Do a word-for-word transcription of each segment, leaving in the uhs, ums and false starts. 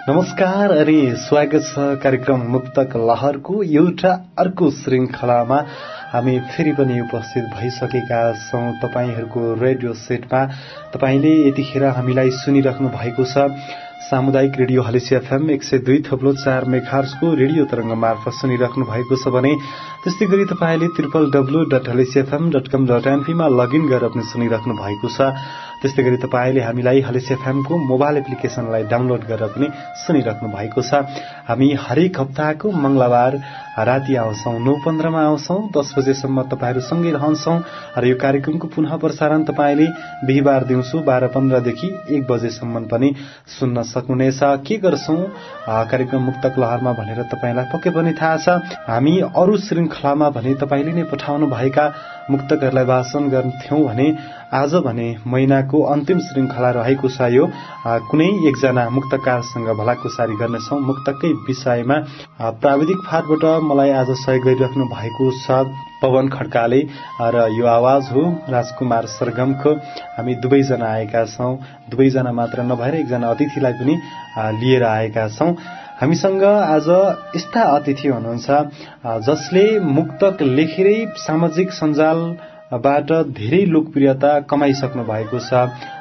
नमस्कार अनि स्वागत छ कार्यक्रम मुक्तक लहरको एउटा अर्को श्रृंखलामा हामी फेरि पनि उपस्थित भइसकेका छौं तपाईहरूको रेडियो सेटमा। तपाईले यतिखेर हामीलाई सुनिराख्नु भएको छ सामुदायिक रेडियो हलेसी एफएम एक सय दुई थप्लो चार मेगाहर्जको रेडियो तरंग मार्फत सुनिराख्नु भएको छ भने त्यस्तै गरी तपाईले triple W dot Halesi FM dot com dot NP मा लगइन गरेर पनि सुनिराख्नु भएको छ। त्यस्तै गरी तपाईले हामीलाई हलेसी एफएम को मोबाइल एप्लिकेशनलाई डाउनलोड गरेर पनि सुनिराख्नु भएको छ। हामी हरेक हप्ताको मंगलबार राति आउँछौं नौ पन्ध्र मा आउँछौं दस बजेसम्म तपाईहरु सँगै रहन्छौं र यो कार्यक्रमको पुनः प्रसारण तपाईले बिहीबार दिउँसो बाह्र पन्ध्र देखि एक बजेसम्म पनि सुन्न सक्नुहुनेछ। के गर्छौं कार्यक्रम मुक्तक लहरमा भनेर तपाईलाई पक्कै पनि थाहा छ। हामी अरु श्रृंखलामा भने तपाईले नै पठाउनु भएका मुक्तकहरुलाई वाचन गर्थ्यौं भने आज भने महिनाको अन्तिम श्रृंखला रहेको छ। यो कुनै एकजना मुक्तकारसँग भलाकुसारी गर्नेछौं मुक्तकै विषयमा। प्राविधिक फाँटबाट मलाई आज सहयोग गरिराख्नु भएको छ पवन खड्काले र यो आवाज हो राजकुमार सरगमको। हामी दुवैजना आएका छौं, दुवैजना मात्र नभएर एकजना अतिथिलाई पनि लिएर आएका छौं। हामीसँग आज यस्ता अतिथि हुनुहुन्छ जसले मुक्तक लेखेरै सामाजिक सञ्जालबाट धेरै लोकप्रियता कमाइसक्नु भएको छ।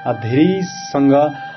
धेरैसँग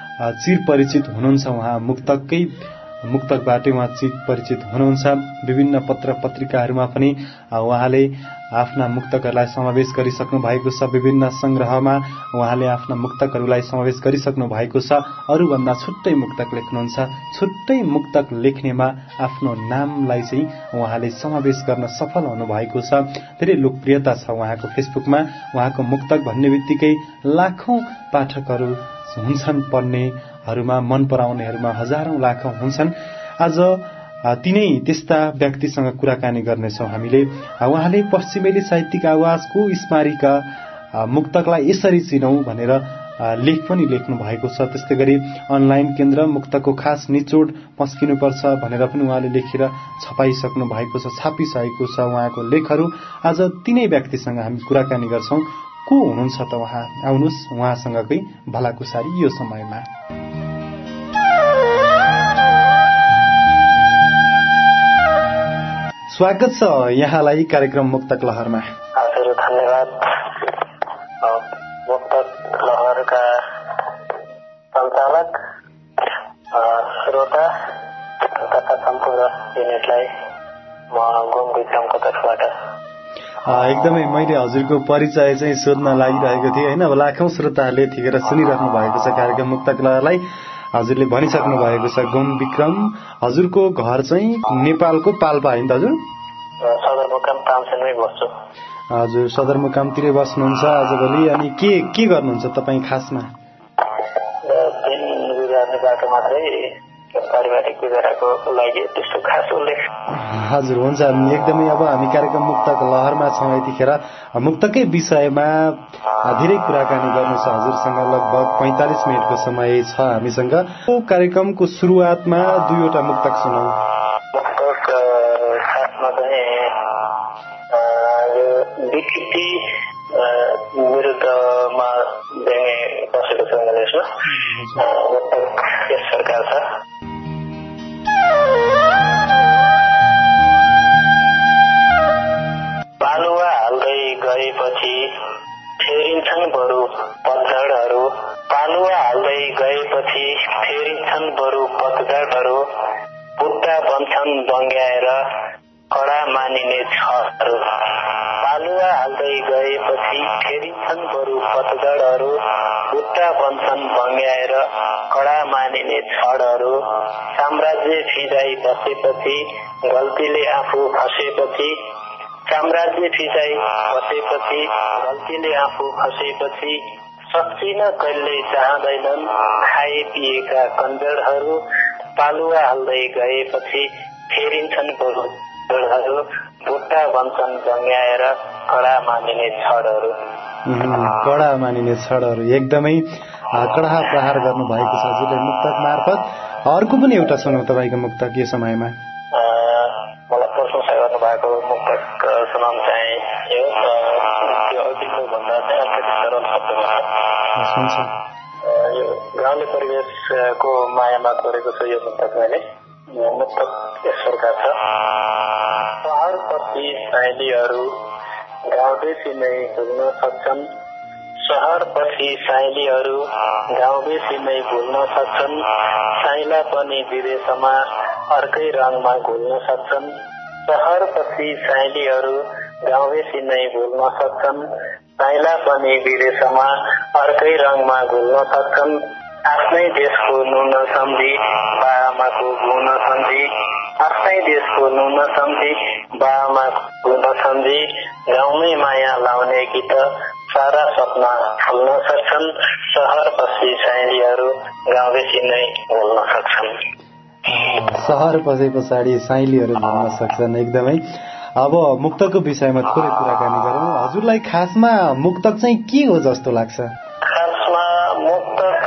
चिर परिचित हुनुहुन्छ उहाँ मुक्तकै मुक्तकबाटै उहाँ चिर परिचित हुनुहुन्छ। विभिन्न पत्र पत्रिकाहरूमा पनि उहाँले आफ्ना मुक्तकहरूलाई समावेश गरिसक्नु भएको छ। विभिन्न संग्रहमा उहाँले आफ्ना मुक्तकहरूलाई समावेश गरिसक्नु भएको छ। अरूभन्दा छुट्टै मुक्तक लेख्नुहुन्छ। छुट्टै मुक्तक लेख्नेमा आफ्नो नामलाई चाहिँ उहाँले समावेश गर्न सफल हुनु भएको छ। धेरै लोकप्रियता छ उहाँको फेसबुकमा। उहाँको मुक्तक भन्ने बित्तिकै लाखौं पाठकहरू हुन्छन्, पढ्नेहरूमा मन पराउनेहरूमा हजारौं लाखौं हुन्छन्। आज तिनै त्यस्ता व्यक्तिसँग कुराकानी गर्नेछौं हामीले। उहाँले पश्चिमेली साहित्यिक आवाजको स्मारिका मुक्तकलाई यसरी चिनौं भनेर लेख पनि लेख्नु भएको छ। त्यस्तै गरी अनलाइन केन्द्र मुक्तकको खास निचोड पस्किनुपर्छ भनेर पनि उहाँले लेखेर छपाइसक्नु भएको छ, छापिसकेको छ उहाँको लेखहरू। आज तिनै व्यक्तिसँग हामी कुराकानी गर्छौं। को हुनुहुन्छ त उहाँ? आउनुहोस् उहाँसँगकै भलाकुसारी यो समयमा। स्वागत छ यहाँलाई कार्यक्रम मुक्तक लहरमा। हजुर धन्यवाद। मुक्तक लहरका सञ्चालक श्रोता तथा सम्पूर्ण युनिटलाई म गोम विक्रमको तर्फबाट एकदमै मैले हजुरको परिचय चाहिँ सोध्न लागिरहेको थिएँ हैन। अब लाखौं श्रोताहरूले यतिखेर सुनिराख्नु भएको छ कार्यक्रम मुक्तक लहरलाई। हजुरले भनिसक्नु भएको छ गोम विक्रम। हजुरको घर चाहिँ नेपालको पाल्पा हैन त हजुर? सदरमुकाम तामसेनमै बस्छु। हजुर सदरमुकामतिरै बस्नुहुन्छ आजभोलि। अनि के के गर्नुहुन्छ तपाईँ खासमा? दिन गुजार्नेबाट मात्रै पारिवारिक गुजाराको लागि त्यस्तो खास उल्लेख। हजुर हुन्छ एकदमै। अब हामी कार्यक्रम मुक्तक लहरमा छौँ यतिखेर। मुक्तकै विषयमा धेरै कुराकानी गर्नु छ हजुरसँग। लगभग पैंतालीस मिनटको समय छ हामीसँग। कार्यक्रमको सुरुवातमा दुईवटा मुक्तक सुनौ। मुक्तक खासमा चाहिँ विकृति विरुद्धमा व्यङ्ग्य बसेको छ मैले यसमा। मुक्तक यस सरकार छ। पालुवा हाल्दै गएपछि फेरिन्छन् बरु पतझडहरू। पालुवा हाल्दै गएपछि फेरिन्छन् बरु पतझडहरू। बुट्टा बन्छन् बङ्ग्याएर कडा मानिने छहरू। पालुवा हाल्दै गएपछि फेरिन्छन् बरु पतझडहरू। बुट्टा बन्छन् बङ्ग्याएर कडा मानिने छडहरू। साम्राज्य फिजाई बसेपछि गल्तीले आफू फसेपछि। साम्राज्य फिजाई बसेपछि गल्तीले आफू फसेपछि सक्दिन कहिल्यै चाहँदैनन् खाए पिएका कन्जरहरू। पालुवा हाल्दै गएपछि फेरिन्छन् बरु पतझडहरू। बुट्टा बन्छन् बङ्ग्याएर कडा मानिने छडहरू। कडा मानिने छडहरू एकदमै कडा प्रहार गर्नु भएको छ हजुरले मुक्तक मार्फत। अर्को पनि एउटा सुनौ तपाईको मुक्तक यो समयमा। मलाई प्रशंसा गर्नुभएको मुक्तक सुनाउन चाहिँ यो त्यो अघिल्लो भन्दा चाहिँ अलिकति सरल शब्दमा यो गाउँले परिवेशको मायामा कोरेको छु यो मुक्तक मैले। मुक्तक यस प्रकार छ। सहरपछि साइलीहरू गाउँदेखि नै भुल्न सक्छन्। सहरपछि साइलीहरू गाउँदेखि नै भुल्न सक्छन्। साइला पनि विदेशमा अर्कै रङमा घुल्न सक्छन्। सहरपछि साइलीहरू गाउँदेखि नै भुल्न सक्छन्। साइला पनि विदेशमा अर्कै रङमा घुल्न सक्छन्। आफ्नै देशको नुन सम्झी बाआमाको गुण सम्झी आफ्नै देशको नुन सम्झी बाआमाको गुण सम्झी गाउँमै माया लाउने कि त सारा सपना फुल्न सक्छन्। सहर पछि साइलीहरू गाउँदेखि नै भुल्न सक्छन्। सहर पसे पछाडि साइलीहरू भुल्न सक्छन्। एकदमै। अब मुक्तकको विषयमा थोरै कुराकानी गरौँ। हजुरलाई खासमा मुक्तक चाहिँ के हो जस्तो लाग्छ? खासमा मुक्तक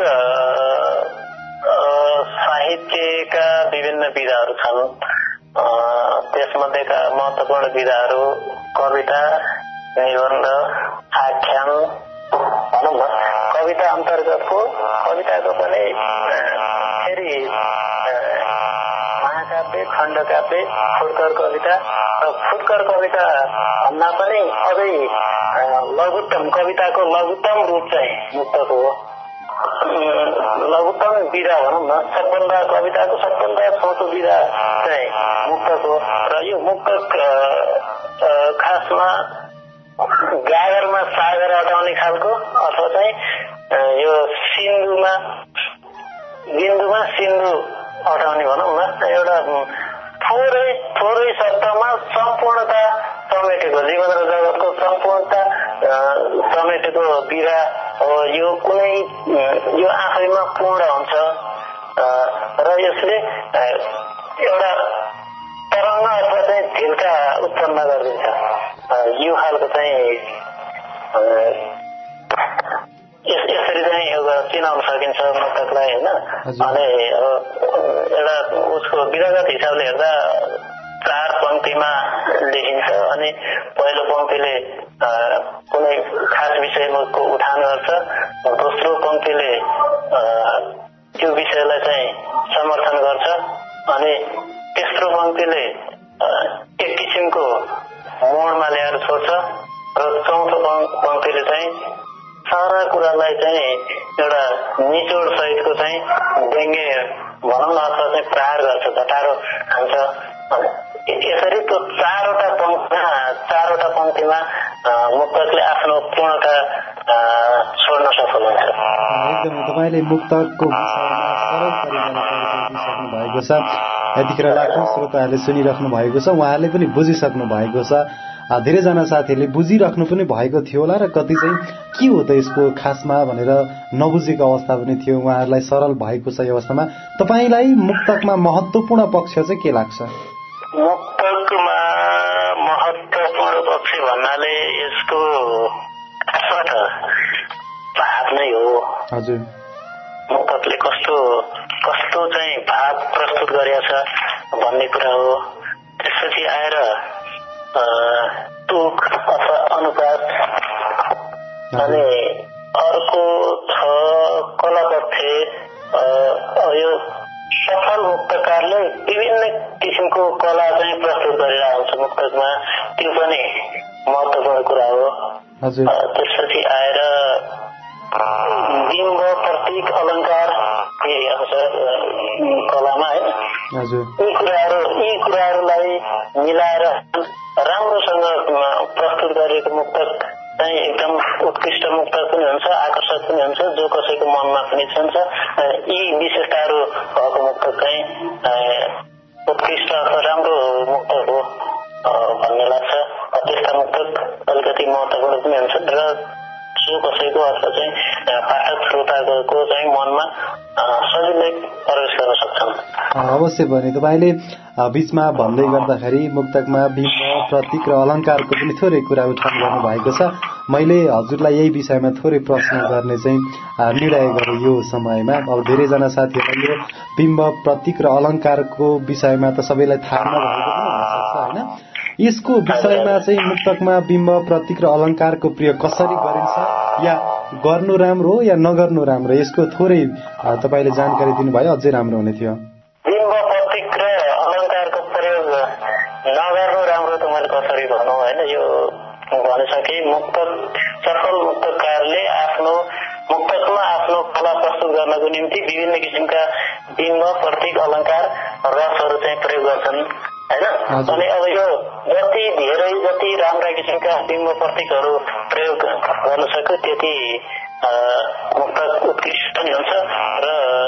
साहित्यका विभिन्न विधाहरू छन्। त्यसमध्येका महत्त्वपूर्ण विधाहरू कविता, निबन्ध, आख्यान भनौँ न। कविता अन्तर्गतको कविताको पनि फेरि महाकाव्य, खण्डकाव्य, फुटकर कविता र फुटकर कविता भन्दा पनि अझै लघुत्तम कविताको लघुत्तम रूप चाहिँ मुक्तक हो। लघुत्तम विधा भनौँ न, सबभन्दा कविताको सबभन्दा छोटो विधा चाहिँ मुक्तक हो। र यो मुक्तक खासमा गागरमा सागर अटाउने खालको अथवा चाहिँ यो सिन्धुमा बिन्दुमा सिन्धु अटाउने भनौँ न, एउटा थोरै थोरै शब्दमा सम्पूर्णता समेटेको, जीवन र जगतको सम्पूर्णता समेटेको विधा हो। यो कुनै यो आफैमा पूर्ण हुन्छ र यसले एउटा तरङ्ग अथवा चाहिँ झिल्का उत्पन्न गरिदिन्छ। यो खालको चाहिँ यसरी चाहिँ एउटा चिनाउन सकिन्छ मुक्तकलाई होइन। अनि एउटा उसको विधागत हिसाबले हेर्दा चार पंक्तिमा लेखिन्छ। अनि पहिलो पंक्तिले कुनै खास विषयको उठान गर्छ, दोस्रो पंक्तिले त्यो विषयलाई चाहिँ समर्थन गर्छ, अनि तेस्रो पंक्तिले एक किसिमको मोडमा ल्याएर छोड्छ र चौथो पंक्तिले चाहिँ सारा कुरालाई चाहिँ एउटा निचोड सहितको चाहिँ व्यङ्ग्य भनौँ न अथवा चाहिँ प्रहार गर्छ, झटारो हान्छ। यसरी त्यो चारवटा पंक्तिमा चारवटा पंक्तिमा मुक्तकले आफ्नो पूर्णता छोड्न सफल हुन्छ। एकदमै तपाईँले मुक्तकको विषयमा सरल तरिकाले बुझिसक्नु भएको छ। यतिखेर लाखौँ श्रोताहरूले सुनिराख्नु भएको छ, उहाँहरूले पनि बुझिसक्नु भएको छ। धेरैजना साथीहरूले बुझिराख्नु पनि भएको थियो होला र कति चाहिँ के हो त यसको खासमा भनेर नबुझेको अवस्था पनि थियो। उहाँहरूलाई सरल भएको छ यो अवस्थामा। तपाईँलाई मुक्तकमा महत्त्वपूर्ण पक्ष चाहिँ के लाग्छ? मुक्तकमा महत्त्वपूर्ण पक्ष भन्नाले यसको खासमा त भाव नै हो। हजुर, मुक्तकले कस्तो कस्तो चाहिँ भाव प्रस्तुत गरेको छ भन्ने कुरा हो। त्यसपछि आएर तुक अथवा अनुपात, अनि अर्को छ कलापथ्य। यो सफल मुक्तकारले विभिन्न किसिमको कला चाहिँ प्रस्तुत गरिरहेको हुन्छ मुक्तकमा, त्यो पनि महत्त्वपूर्ण कुरा हो। त्यसपछि आएर बिम्ब, प्रतीक, अलङ्कार यही आउँछ कलामा होइन। यी कुराहरू यी कुराहरूलाई मिलाएर राम्रोसँग प्रस्तुत गरिएको मुक्तक चाहिँ एकदम उत्कृष्ट मुक्तक पनि हुन्छ, आकर्षक पनि हुन्छ, जो कसैको मनमा पनि छन्छ। यी विशेषताहरू भएको मुक्तक चाहिँ उत्कृष्ट अथवा राम्रो मुक्तक हो भन्ने लाग्छ। त्यस्ता मुक्तक अलिकति महत्त्वपूर्ण पनि हुन्छ र जो कसैको अथवा चाहिँ पाठक श्रोताको चाहिँ मनमा सजिलै प्रवेश गर्न सक्छन्। अवश्य भने तपाईँले बीचमा भन्दै गर्दाखेरि मुक्तकमा बिम्ब, प्रतीक र अलङ्कारको पनि थोरै कुरा उठान गर्नुभएको छ। मैले हजुरलाई यही विषयमा थोरै प्रश्न गर्ने चाहिँ निर्णय गरेँ यो समयमा। अब धेरैजना साथीहरूलाई यो बिम्ब, प्रतीक र अलङ्कारको विषयमा त सबैलाई थाहा नभएको पनि हुनसक्छ होइन। यसको विषयमा चाहिँ मुक्तकमा बिम्ब, प्रतीक र अलङ्कारको प्रयोग कसरी गरिन्छ या गर्नु राम्रो हो या नगर्नु राम्रो, यसको थोरै तपाईँले जानकारी दिनुभयो अझै राम्रो हुने थियो। बिम्ब प्रतीक र अलङ्कारको प्रयोग नगर्नु राम्रो त मैले कसरी भनौँ होइन। यो भनिसके मुक्तक सफल मुक्तकारले आफ्नो मुक्तकमा आफ्नो कला प्रस्तुत गर्नको निम्ति विभिन्न किसिमका बिम्ब प्रतीक अलङ्कार रसहरू चाहिँ प्रयोग गर्छन् होइन। अनि अब यो जति धेरै जति राम्रा किसिमका बिम्ब प्रतीकहरू प्रयोग गर्न सक्यो त्यति मुक्तक उत्कृष्ट पनि हुन्छ र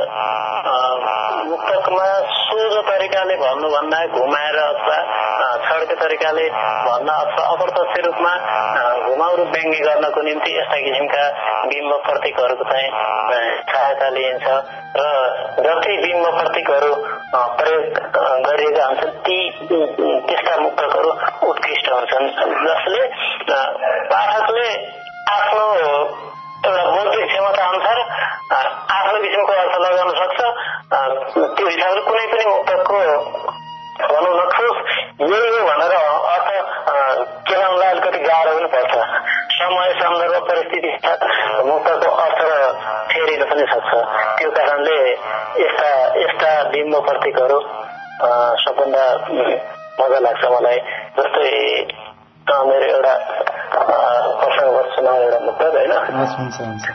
मुक्तकमा सोझो तरिकाले भन्नुभन्दा घुमाएर अथवा छड्के तरिकाले भन्न अथवा अप्रत्यक्ष रूपमा घुमाउरो व्यङ्ग्य गर्नको निम्ति यस्ता किसिमका बिम्ब प्रतीकहरूको चाहिँ सहायता लिइन्छ र जति बिम्ब प्रतीकहरू प्रयोग गरिएका हुन्छन् ती त्यस्ता मुक्तकहरू उत्कृष्ट हुन्छन् जसले पाठकले आफ्नो एउटा बौद्धिक क्षमता अनुसार आफ्नो किसिमको अर्थ लगाउन सक्छ। त्यो हिसाबले कुनै पनि मुक्तकको भनौँ न ठोस यही हो भनेर अर्थ केलाउनलाई अलिकति गाह्रो पनि पर्छ। समय सन्दर्भ परिस्थिति मुक्तको अर्थ फेरिन पनि सक्छ। त्यो कारणले यस्ता यस्ता बिम्ब प्रतीकहरू सबभन्दा मजा लाग्छ मलाई। जस्तै मेरो एउटा प्रसङ्गवश सुनाउ एउटा मुक्तक होइन। हुन्छ हुन्छ।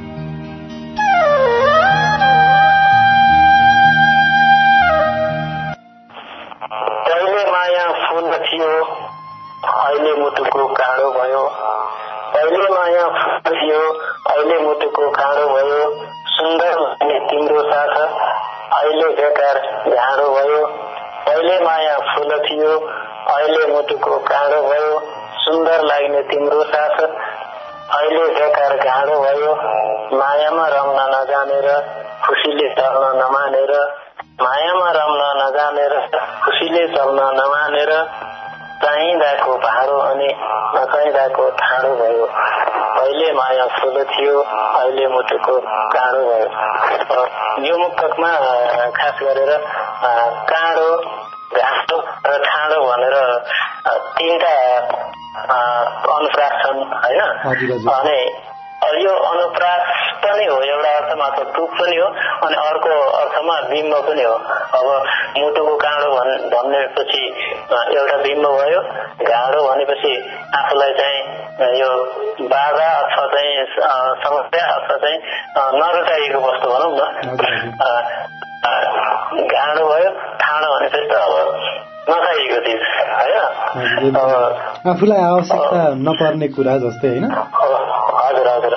पहिले माया फुल थियो अहिले मुटुको काँडो भयो, पहिले माया फुल थियो अहिले मुटुको काँडो भयो, सुन्दर लाग्ने तिम्रो साथ अहिले बेकार झाडो भयो, पहिले माया फुल थियो अहिले मुटुको काँडो भयो, सुन्दर लाग्ने तिम्रो साथ अहिले बेकार घाँडो भयो, मायामा रम्न नजानेर खुसीले चल्न नमानेर, मायामा रम्न नजानेर खुसीले चल्न नमानेर, चाहिँदाको भाडो अनि नचाहिँदाको ठाडो भयो, पहिले माया फुल थियो अहिले मुटुको काँडो भयो। यो मुक्तकमा खास गरेर काँडो घाँसो र ठाडो भनेर तीनटा अनुप्रास छन् होइन। अनि यो अनुप्रास पनि हो एउटा अर्थमा त टुक पनि हो अनि अर्को अर्थमा बिम्ब पनि हो। अब मुटुको काँडो भनेपछि एउटा बिम्ब भयो, घाँडो भनेपछि आफूलाई चाहिँ यो बाधा अथवा चाहिँ समस्या अथवा चाहिँ नरुचाइएको वस्तु भनौँ न घाँडो भयो, ठाडो भनेपछि त अब नचाहिएको चिज होइन, आफूलाई आवश्यकता नपर्ने कुरा जस्तै होइन। हजुर हजुर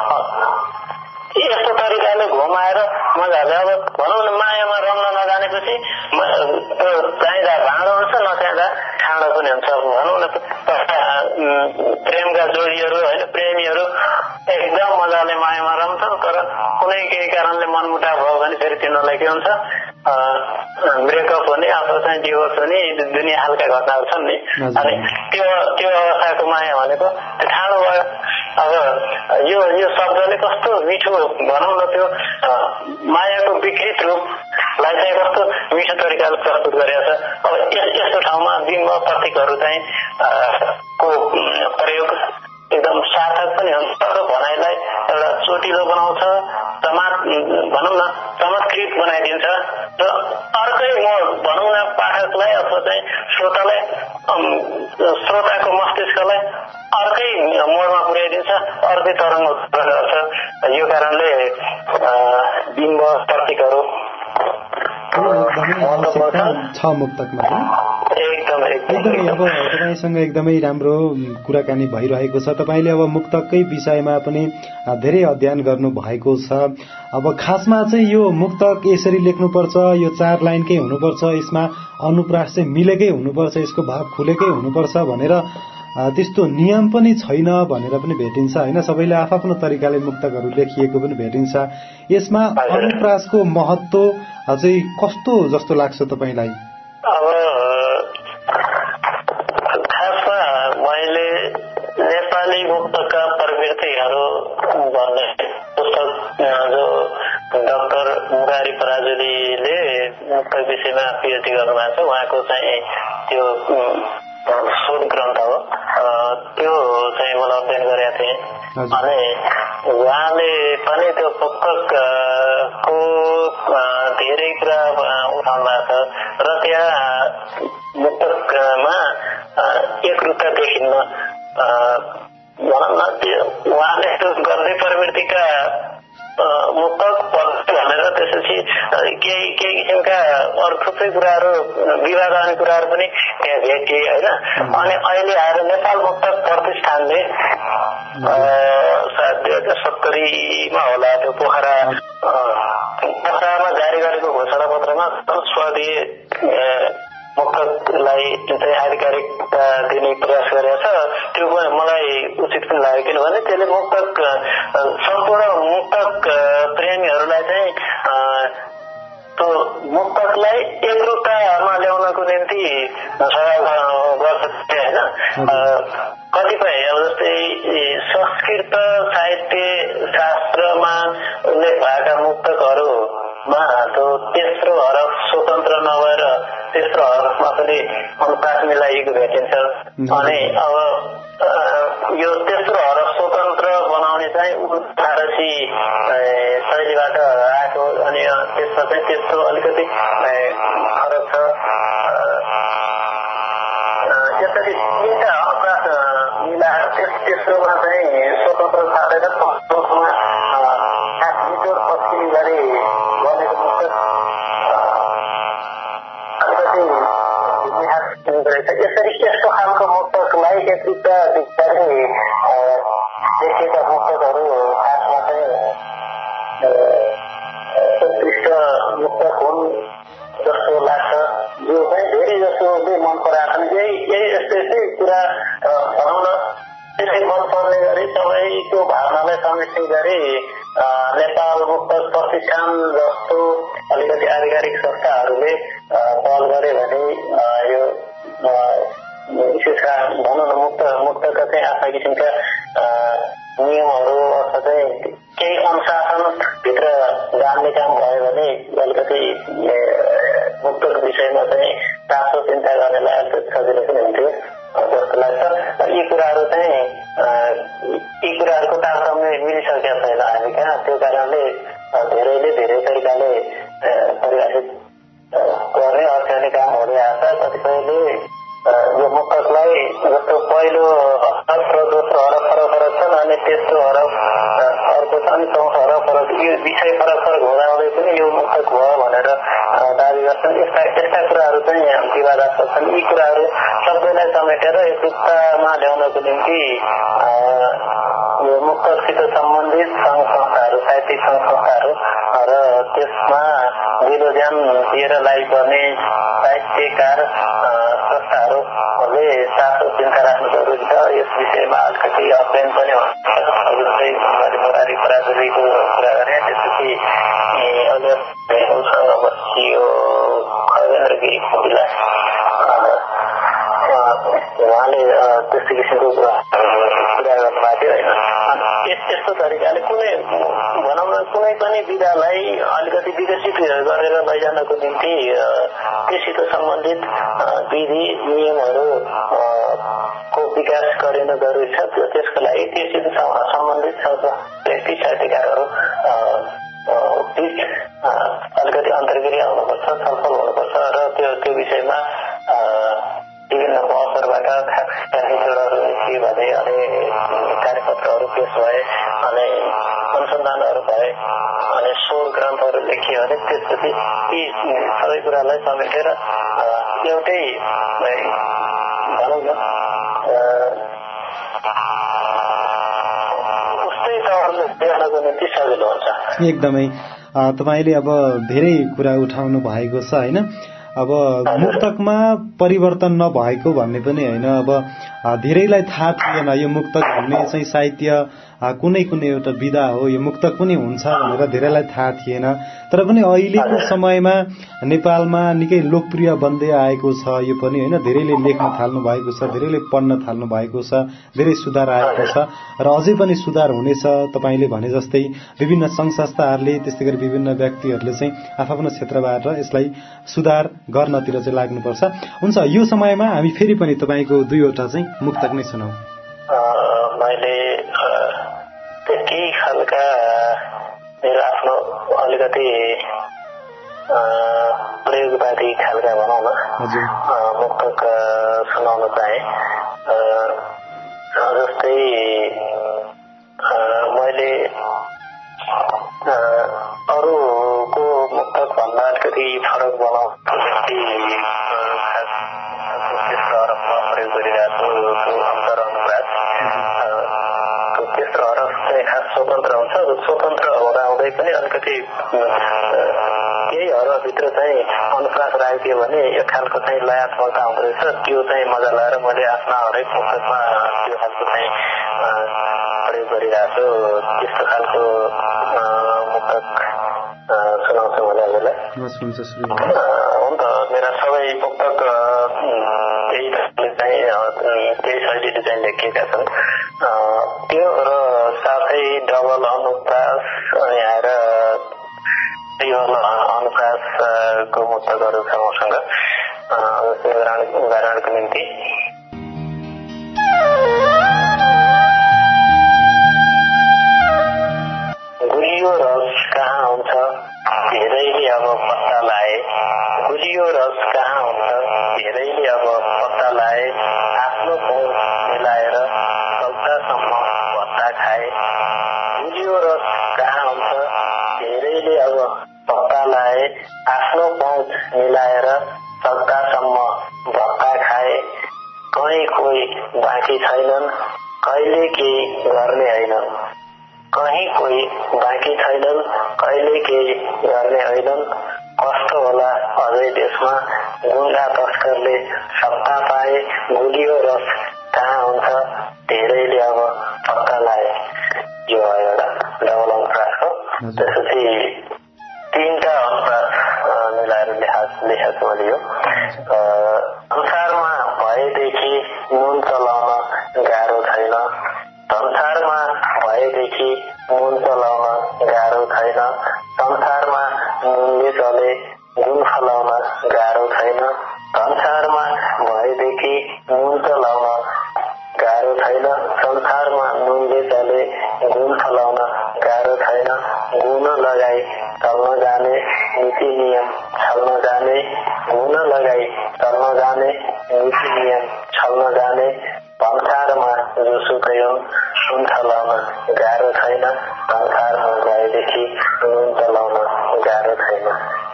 यस्तो तरिकाले घुमाएर मजाले अब भनौँ न मायामा रम्न नजानेपछि चाहिँदा भाँडो हुन्छ नचाहिँदा ठाडो पनि हुन्छ। भनौँ न प्रेमका जोडीहरू होइन प्रेमीहरू एकदम मजाले मायामा रम्छन् तर कुनै केही कारणले मनमुटाव भयो भने फेरि तिनीहरूलाई के हुन्छ ब्रेकअप हुने अथवा चाहिँ डिभोर्स हुने दुनियाँ हालका घटनाहरू छन् नि। अनि त्यो त्यो अवस्थाको माया भनेको ठाडो भयो। अब यो यो शब्दले कस्तो मिठो भनौँ न त्यो मायाको विकृत रूपलाई चाहिँ कस्तो मिठो तरिकाले प्रस्तुत गरेको छ। अब यस्तो ठाउँमा बिम्ब प्रतीकहरू चाहिँ को प्रयोग एकदम सार्थक पनि हुन्छ र भनाइलाई एउटा चोटिलो बनाउँछ, समाज भनौँ न चमत्कृत बनाइदिन्छ र अर्कै मोड भनौँ न पाठकलाई अथवा चाहिँ श्रोतालाई श्रोताको मस्तिष्कलाई अर्कै मोडमा पुर्याइदिन्छ, अर्कै तरङ्ग उत्पन्न गर्छ। यो कारणले बिम्ब प्रतीकहरू छ मुक्तकमा एकदम एकदमै। अब तपाईँसँग एकदमै राम्रो कुराकानी भइरहेको छ। तपाईँले अब मुक्तकै विषयमा पनि धेरै अध्ययन गर्नु भएको छ। अब खासमा चाहिँ यो मुक्तक यसरी लेख्नुपर्छ, यो चार लाइनकै हुनुपर्छ, यसमा अनुप्रास चाहिँ मिलेकै हुनुपर्छ, यसको भाव खुलेकै हुनुपर्छ भनेर त्यस्तो नियम पनि छैन भनेर पनि भेटिन्छ होइन। सबैले आफ्नो तरिकाले मुक्तकहरू लेखिएको पनि भेटिन्छ। यसमा अनुप्रासको महत्व चाहिँ कस्तो जस्तो लाग्छ तपाईँलाई? अब खासमा मैले नेपाली मुक्तका प्रवृत्तिहरू भन्ने पुस्तक जो डाक्टर मुरारी पराजुलीले मुक्तक विषयमा पिएचडी गर्नुभएको छ, उहाँको चाहिँ त्यो शोध ग्रन्थ हो। त्यो चाहिँ मैले अध्ययन गरेका थिएँ। अनि उहाँले पनि त्यो पुस्तकको धेरै कुरा उठाउनु भएको छ र त्यहाँ मुक्तकमा एकरूपता देखिन्न। भनौँ न त्यो उहाँले त्यो गर्दै प्रवृत्तिका मुक्तक पढ्छ भनेर त्यसपछि केही केही किसिमका अरू थुप्रै कुराहरू विवाद आउने कुराहरू पनि त्यहाँ भेटिए होइन। अनि अहिले आएर नेपाल मुक्तक प्रतिष्ठानले सायद दुई हजार सत्तरीमा होला त्यो पोखरा पोखरामा जारी गरेको घोषणा पत्रमा स्वदेय मुक्तकलाई चाहिँ आधिकारिकता दिने प्रयास गरेको छ। त्यो मलाई उचित पनि लाग्यो किनभने त्यसले मुक्तक सम्पूर्ण मुक्तक प्रेमीहरूलाई चाहिँ त्यो मुक्तकलाई एकरूपतामा ल्याउनको निम्ति सहयोग गर्छ होइन। कतिपय अब जस्तै संस्कृत साहित्य शास्त्रमा उल्लेख भएका मुक्तकहरूमा त्यो तेस्रो हरफ स्वतन्त्र नभएर तेस्रो हरफमा पनि अनुपात मिलाइएको भेटिन्छ। अनि अब यो तेस्रो हरफ स्वतन्त्र बनाउने चाहिँ फारसी शैलीबाट आएको अनि त्यसमा चाहिँ त्यस्तो अलिकति फरक छ। यसरी तिनवटा अनुपात मिलाएर त्यस तेस्रोमा चाहिँ स्वतन्त्र छाडेर पश्चिममा निचोड पश्चिमी गरी बनेको मुक्तक यसरी यस्तो खालको मुक्तकलाई एकरूपता देख्दाखेरि देखेका मुक्तकहरू खासमा चाहिँ उत्कृष्ट मुक्तक हुन् जस्तो लाग्छ। जो चाहिँ धेरै जसोले मन पराएको छन् यही यही यस्तै यस्तै कुरा भनौँ न त्यसै मन पर्ने गरी सबैको भावनालाई समेट्ने गरी नेपाल मुक्तक प्रतिष्ठान जस्तो अलिकति आधिकारिक संस्थाहरूले पहल गरे भने यो विशेष भनौँ न मुक्त मुक्तका चाहिँ आफ्ना किसिमका नियमहरू अथवा चाहिँ केही अनुशासनभित्र जान्ने काम भयो भने अलिकति मुक्तको विषयमा चाहिँ चासो चिन्ता गर्नेलाई अलिकति सजिलो पनि हुन्थ्यो जस्तो लाग्छ। यी कुराहरू चाहिँ यी कुराहरूको तारतम्य मिलिसकेका छैन हामी कहाँ। त्यो कारणले धेरैले धेरै तरिकाले परिभाषित गर्ने अर्थ्याउने काम हुँदै आएको छ। कतिपयले यो मुक्तकलाई जस्तो पहिलो हरफ र दोस्रो हरफ फरक फरक छन् अनि तेस्रो हरफ अर्को छ अनि चौथो हरफ फरक यो विषय फरक फरक हुँदाहुँदै पनि यो मुक्तक भयो भनेर दावी गर्छन्। यस्ता यस्ता कुराहरू चाहिँ विवादास्पद छन्। यी कुराहरू सबैलाई समेटेर एकरूपतामा ल्याउनको निम्ति यो मुक्तकसित सम्बन्धित सङ्घ संस्थाहरू साहित्यिक सङ्घ संस्थाहरू र त्यसमा दिलो ज्यान दिएर लाग्नुपर्ने साहित्यकार संस्थाहरूले चासो चिन्ता राख्नु जरुरी छ। यस विषयमा अलिकति अध्ययन पनि जस्तै मुरारी पराजुलीको कुरा गरे त्यसपछि उसँग बसियो खगेन्द्र गिरी कोइला उहाँले त्यस्तो किसिमको कुरा गर्नुभएको थियो होइन। यस्तो तरिकाले कुनै भनौँ न कुनै पनि विधालाई अलिकति विकसित गरेर लैजानको निम्ति त्योसित सम्बन्धित विधि नियमहरू को विकास गरिन जरुरी छ। त्यसको लागि त्योसित सम्बन्धित व्यक्ति साहित्यकारहरू बिच अलिकति अन्तर्क्रिया हुनुपर्छ, छलफल हुनुपर्छ र त्यो त्यो विषयमा विभिन्न बहसहरूबाट निचोडहरू निस्किए भने अनि कार्यपत्रहरू पेश भए अनि अनुसन्धानहरू भए अनि शोध ग्रन्थहरू लेखियो भने त्यसपछि ती सबै कुरालाई समेटेर एउटै भनौँ न उस्तै तवरले देख्नको निम्ति सजिलो हुन्छ। एकदमै तपाईँले अब धेरै कुरा उठाउनु भएको छ होइन। अब मुक्तकमा परिवर्तन नभएको भन्ने पनि होइन। अब धेरैलाई थाहा थिएन यो मुक्तक भन्ने चाहिँ साहित्य कुनै कुनै एउटा विधा हो, यो मुक्तक पनि हुन्छ भनेर धेरैलाई थाहा थिएन। तर पनि अहिलेको समयमा नेपालमा निकै लोकप्रिय बन्दै आएको छ यो पनि होइन। धेरैले लेख्न थाल्नु भएको छ, धेरैले पढ्न थाल्नु भएको छ, धेरै सुधार आएको छ र अझै पनि सुधार हुनेछ। तपाईँले भने जस्तै विभिन्न सङ्घ संस्थाहरूले त्यस्तै गरी विभिन्न व्यक्तिहरूले चाहिँ आफ्नो क्षेत्रबाट यसलाई सुधार गर्नतिर चाहिँ लाग्नुपर्छ। हुन्छ, यो समयमा हामी फेरि पनि तपाईँको दुईवटा चाहिँ मुक्तक नै सुनौ। मैले त्यति खालका मेरो आफ्नो अलिकति प्रयोगवादी खालका भनौँ न मुक्तक सुनाउन चाहे। जस्तै मैले अरूको मुक्तक भन्दा अलिकति फरक बनाउँ तेस्रो हरफमा प्रयोग गरिरहेको छु अन्तर अनुवाद। तेस्रो हरफ चाहिँ खास स्वतन्त्र हुन्छ। स्वतन्त्र हुँदाहुँदै पनि अलिकति केही हरफभित्र चाहिँ अनुप्रास राखिदियो भने यो खालको चाहिँ लयात्मकता हुँदो रहेछ। त्यो चाहिँ मजा लगाएर मैले आफ्ना हरेक मुक्तकमा त्यो खालको चाहिँ प्रयोग गरिरहेको छु। त्यस्तो खालको मुक्तक सुनाउँछु मैले हजुरलाई। हुन्छ, मेरा सबै मुक्तक त्यही चाहिँ त्यही शैलीले चाहिँ लेखिएका छन्। त्यो र साथै डबल अनुप्रास आएर ट्रिबल अनुप्रासको मुक्तकहरू छ मसँग। उदाहरणको निम्ति गुलियो रस कहाँ हुन्छ धेरैले अब पत्ता लाए। गुलियो रस कहाँ हुन्छ धेरैले अब पत्ता लाए। आफ्नो पहुँच मिलाएर सौदासम्म भत्ता खाए। गुलियो रस कहाँ हुन्छ धेरैले अब पत्ता लाए। आफ्नो पहुँच मिलाएर सौदासम्म भत्ता खाए। कहीँ कोही बाँकी छैनन् कहिले केही गर्ने होइनन्। कहीँ कोही बाँकी छैनन् कहिले केही गर्ने होइनन्। कस्तो होला अझै देशमा गुन्डा तस्करले सत्ता पाए। गुलियो रस कहाँ हुन्छ धेरैले अब पत्ता लाए। यो एउटा डबल अनुप्रासको। त्यसपछि तीनटा अनुप्रास मिलाएर लेखेको छु मैले। यो संसारमा भएदेखि नुन चलाउन गाह्रो छैन। संसारमा भएदेखि नुन चलाउन गाह्रो छैन। संसारमा नुनले चले गुण फलाउन गाह्रो छैन। संसारमा भएदेखि नुन चलाउन गाह्रो छैन। संसारमा नुनले चले गुण फलाउन गाह्रो छैन। गुण लगाई चल्न जाने नीति नियम छल्न जाने। गुण लगाई चल्न जाने नीति नियम छल्न जाने। संसारमा जोसुकै नुन चलाउन गाह्रो छैन। संसारमा गएदेखि नुन चलाउन गाह्रो छैन।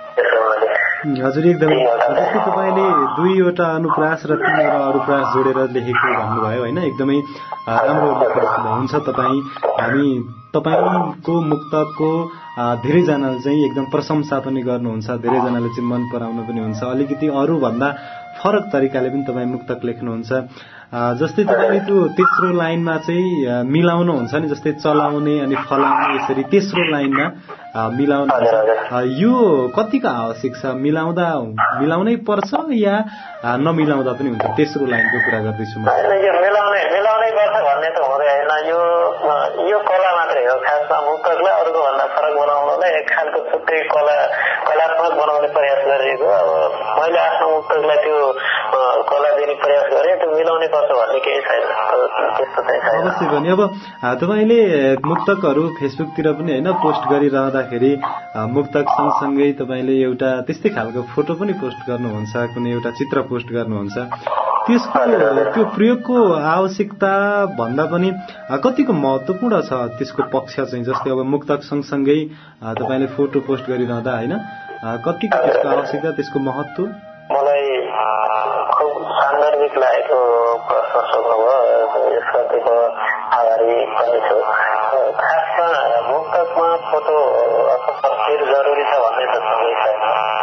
हजुर, एकदमै जस्तै तपाईँले दुईवटा अनुप्रास र तीनवटा अनुप्रास जोडेर लेखेको भन्नुभयो होइन। एकदमै राम्रो लेखेको हुन्छ तपाईँ। हामी तपाईँको मुक्तकको धेरैजनाले चाहिँ एकदम प्रशंसा पनि गर्नुहुन्छ, धेरैजनाले चाहिँ मन पराउनु पनि हुन्छ। अलिकति अरूभन्दा फरक तरिकाले पनि तपाईँ मुक्तक लेख्नुहुन्छ। जस्तै तपाईँले त्यो तेस्रो लाइनमा चाहिँ मिलाउनु हुन्छ नि, जस्तै चलाउने अनि फलाउने, यसरी तेस्रो लाइनमा मिलाउनु हुन्छ। यो कतिको आवश्यक छ? मिलाउँदा मिलाउनै पर्छ या नमिलाउँदा पनि हुन्छ? तेस्रो लाइनको कुरा गर्दैछु म। मिलाउनै मिलाउनै पर्छ भन्ने त हुँदैन। यो यो कला मात्रै हो। खासमा मुक्तकलाई अरूको भन्दा फरक बनाउनलाई एक खालको छुट्टै कला कलात्मक बनाउने प्रयास गरिएको। अब मैले आफ्नो मुक्तकलाई त्यो कला दिने प्रयास गरेँ। त्यो मिलाउने पर्छ भन्ने केही छैन, त्यस्तो चाहिँ छैन। अवश्य पनि। अब तपाईँले मुक्तकहरू फेसबुकतिर पनि होइन पोस्ट गरिरहँदाखेरि मुक्तक सँगसँगै तपाईँले एउटा त्यस्तै खालको फोटो पनि पोस्ट गर्नुहुन्छ, कुनै एउटा चित्र पोस्ट गर्नुहुन्छ। त्यसको त्यो प्रयोगको आवश्यकता भन्दा पनि कतिको महत्त्वपूर्ण छ त्यसको पक्ष चाहिँ? जस्तै अब मुक्तक सँगसँगै तपाईँले फोटो पोस्ट गरिरहँदा होइन, कतिको त्यसको आवश्यकता, त्यसको महत्त्व? मलाई खुब सान्दर्भिक लागेको प्रश्न सोध्नुभयो। यसप्रतिको आभारी पनि छु। खासमा मुक्तकमा फोटो अथवा तस्बिर जरुरी छ भन्ने त सबै छैन।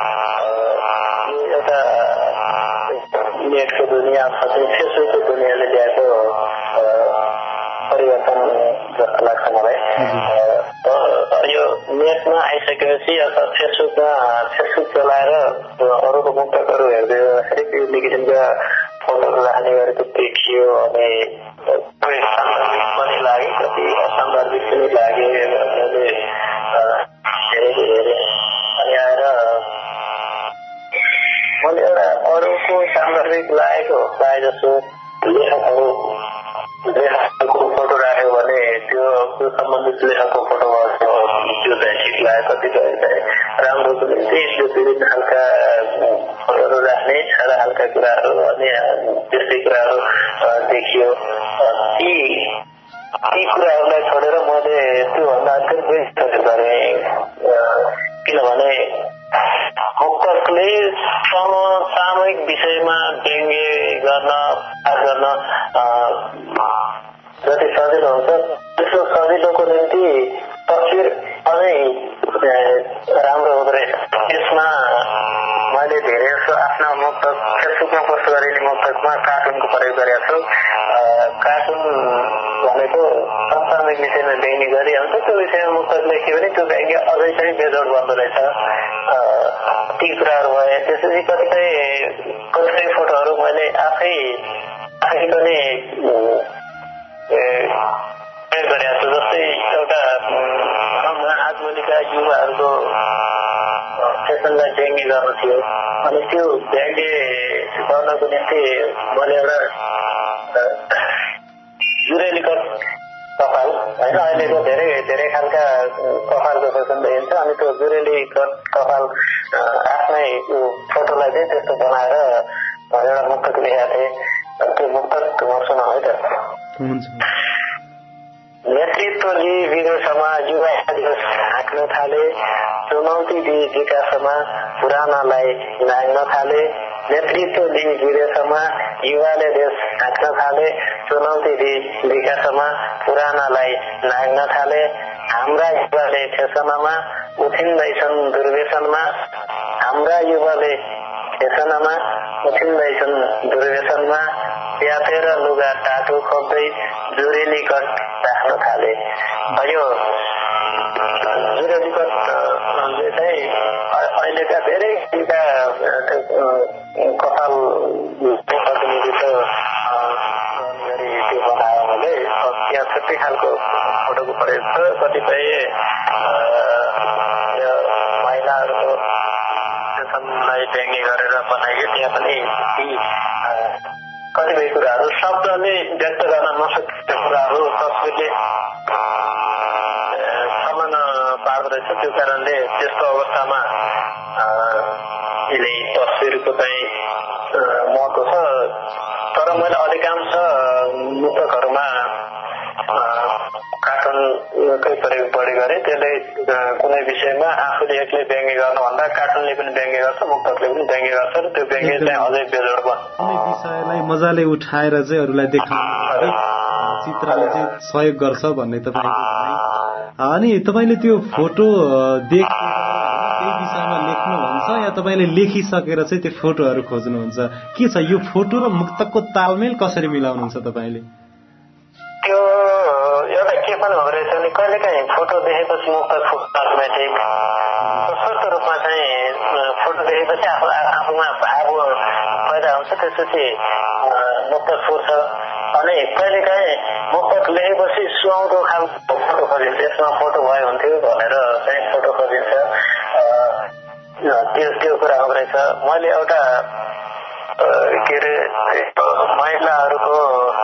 यो एउटा नेटको दुनियाँ अथवा फेसबुकको दुनियाँले ल्याएको परिवर्तन जस्तो लाग्छ मलाई। यो नेटमा आइसकेपछि अथवा फेसबुकमा फेसबुक चलाएर अरूको मुक्तकहरू हेर्दै हरेक यो किसिमका फोटोहरू राख्ने गरेको देखियो। अनि सान्दर्भिक पनि लाग्यो, कति असान्दर्भिक पनि लाग्यो। मैले हेरेको हेरेँ अनि आएर मैले एउटा अरूको सान्दर्भिक लागेको प्रायः जसो लेखकहरू लेखकको फोटो राख्यो भने त्यो त्यो सम्बन्धित लेखकको फोटो भयो त्यो चाहिँ ठिक लाग्यो। कतिपय चाहिँ राम्रो पनि त्यो विभिन्न खालका फोटोहरू राख्ने सारा खालका कुराहरू अनि त्यस्तै कुराहरू देखियो। ती ती कुराहरूलाई छोडेर मैले त्योभन्दा अत्यन्तै गरेँ। किनभने मुक्तकले समसामयिक विषयमा व्यङ्ग्य गर्न पाठ गर्न जति सजिलो हुन्छ त्यसको सजिलोको निम्ति तस्विर अझै राम्रो हुँदो रहेछ। यसमा मैले धेरै जसो आफ्ना मुक्तक फेसबुकमा पोस्ट गरेको मुक्तकमा कार्टुनको प्रयोग गरेको छु। कार्टुन भनेको समसामयिक विषयमा व्यङ्ग्य गरिहाल्छ, त्यो विषयमा मुक्तक लेख्यो भने त्यो व्यङ्ग्य अझै चाहिँ बेजोड बन्दो रहेछ। ती कुराहरू भए। त्यसपछि कतिपय कतिपय फोटोहरू मैले आफै आफै पनि प्रयोग गरेको छु। जस्तै एउटा आजभोलिका युवाहरूको फेसनलाई व्यङ्ग्य गर्नु थियो अनि त्यो व्यङ्ग्य गर्नको निम्ति मैले एउटा जुरेली कट कपाल होइन अहिलेको धेरै धेरै खालका कपालको फेसन देखिन्छ। अनि त्यो जुरेली कट कपाल आफ्नै फोटोलाई चाहिँ त्यस्तो बनाएर एउटा मुक्तक लेखेका थिएँ। त्यो मुक्तक मसँग है त। नेतृत्व लिई विदेशमा युवा दिवस हाँक्न थाले, चुनौती दिई विकासमा पुरानालाई नाग्न थाले। नेतृत्व लिई विदेशमा युवाले देश हाँक्न थाले, चुनौती दिई विकासमा पुरानालाई नाग्न थाले। हाम्रा युवाले फेसनमा उठिँदैछन् दुर्व्यसनमा, हाम्रा युवाले फेसनमा उठिँदैछन् दुर्व्यसनमा। प्यातेर लुगा टाटो खोप्दै जुरेली कट राख्न थाले। यो जुरेली कटले चाहिँ अहिलेका धेरै कपाल प्रतिनिधित्व गरी त्यो बनायो भने त्यहाँ छुट्टै खालको फोटोको प्रयोग छ। कतिपय महिलाहरूको फेसनलाई व्यङ्ग्य गरेर बनाइयो। त्यहाँ पनि कतिपय कुराहरू शब्दले व्यक्त गर्न नसकेका कुराहरू तस्विरले सम्मान पार्दो रहेछ। त्यो कारणले त्यस्तो अवस्थामा यसले तस्विरको चाहिँ महत्त्व छ। तर मैले अधिकांश मुक्तकहरूमा कार्टुनकै प्रयोग बढी गरेँ। त्यसले कुनै विषयमा आफूले एक्लै व्यङ्ग्य गर्नुभन्दा कार्टुनले पनि व्यङ्ग्य गर्छ, मुक्तकले पनि व्यङ्ग्य गर्छ र त्यो व्यङ्ग्य चाहिँ अझै बेजोड बन्छ। कुनै विषयलाई मजाले उठाएर चाहिँ अरूलाई देखाउनु चित्रले चाहिँ सहयोग गर्छ भन्ने तपाईँको। अनि तपाईँले त्यो फोटो देखेर त्यही विषयमा लेख्नुहुन्छ या तपाईँले लेखिसकेर चाहिँ त्यो फोटोहरू खोज्नुहुन्छ? के छ यो फोटो र मुक्तकको तालमेल कसरी मिलाउनुहुन्छ तपाईँले? त्यो एउटा के पनि हुँदो रहेछ भने कहिलेकाहीँ फोटो देखेपछि मुक्तक अटोमेटिक सशक्त रूपमा चाहिँ फोटो देखेपछि आफू आफूमा भाव पैदा हुन्छ, त्यसपछि मुक्तक फुर्छ। अनि कहिलेकाहीँ मुक्तक लेखेपछि सुहाउँदो खालको फोटो खोजिन्छ, यसमा फोटो भयो हुन्थ्यो भनेर चाहिँ फोटो खोजिन्छ। त्यो त्यो कुरा हुँदो रहेछ। मैले एउटा के अरे महिलाहरूको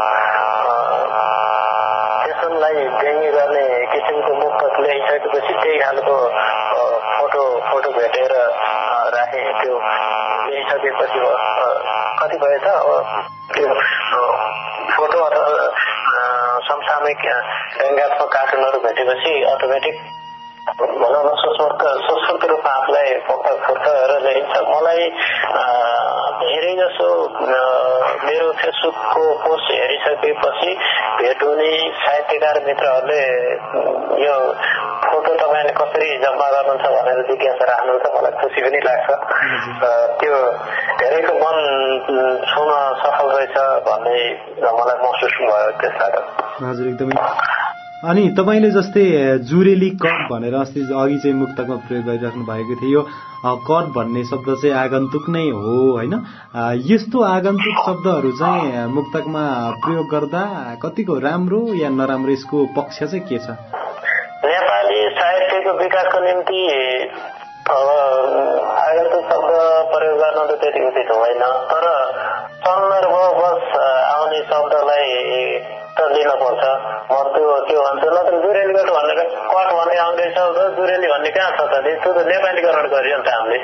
फेसनलाई व्यङ्ग्य गर्ने किसिमको मुक्तक ल्याइसकेपछि त्यही खालको फोटो फोटो भेटेर राखेँ। त्यो ल्याइसकेपछि कतिपय त त्यो फोटो अथवा समसामयिक व्यङ्ग्यात्मक कार्टुनहरू भेटेपछि अटोमेटिक भनौँ न सशक्त सशक्त रूपमा आफूलाई मुक्तक फुर्छ र ल्याइन्छ। मलाई धेरै जसो मेरो फेसबुकको पोस्ट हेरिसकेपछि भेट हुने साहित्यकार मित्रहरूले यो फोटो तपाईँले कसरी जम्मा गर्नुहुन्छ भनेर जिज्ञासा राख्नुहुन्छ। मलाई खुसी पनि लाग्छ। त्यो धेरैको मन छुन सफल रहेछ भन्ने मलाई महसुस भयो त्यसबाट। हजुर एकदमै अनि तपाईले जस्तै जुरेली कट भनेर अस्ति अघि चाहिँ मुक्तकमा प्रयोग गरिराख्नु भएको थियो। यो कट भन्ने शब्द चाहिँ आगन्तुक नै हो हैन? यस्तो आगन्तुक शब्दहरू चाहिँ मुक्तकमा प्रयोग गर्दा कतिको राम्रो या नराम्रो, यसको पक्ष चाहिँ के छ? नेपाली साहित्यको विकासको निम्ति अब आगन्तुक शब्द प्रयोग गर्न त त्यति उचित होइन, तर सन्दर्भवश आउने शब्दलाई त लिनुपर्छ। म त्यो के भन्छु न त जुरेली कट भनेर कट भन्ने आउँदै शब्द जुरेली भन्ने कहाँ छ त? त्यो त नेपालीकरण गरियो नि त हामीले।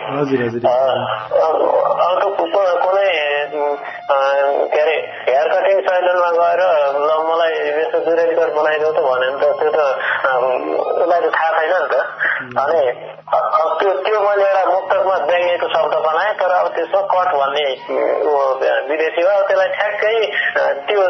अर्को कुनै के अरे हेयर कटिङ सैलुनमा गएर ल मलाई यस्तो जुरेली कट बनाइदेऊ त भन्यो भने त त्यो त उसलाई त थाहा छैन नि त। अनि त्यो त्यो मैले एउटा मुक्तकमा व्यङ्ग्यको शब्द बनाएँ, तर अब त्यसमा कट भन्ने विदेशी हो, त्यसलाई ठ्याक्कै त्यो